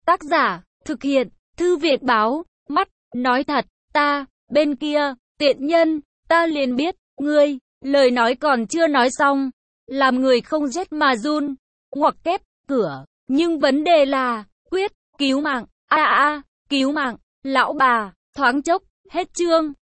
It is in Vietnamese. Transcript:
Tác giả, thực hiện, Thư viện báo, mắt, nói thật, ta, bên kia, tiện nhân, ta liền biết, ngươi, lời nói còn chưa nói xong, làm người không rét mà run, ngoặc kép, cửa, nhưng vấn đề là, quyết, cứu mạng, cứu mạng, lão bà, thoáng chốc, hết chương.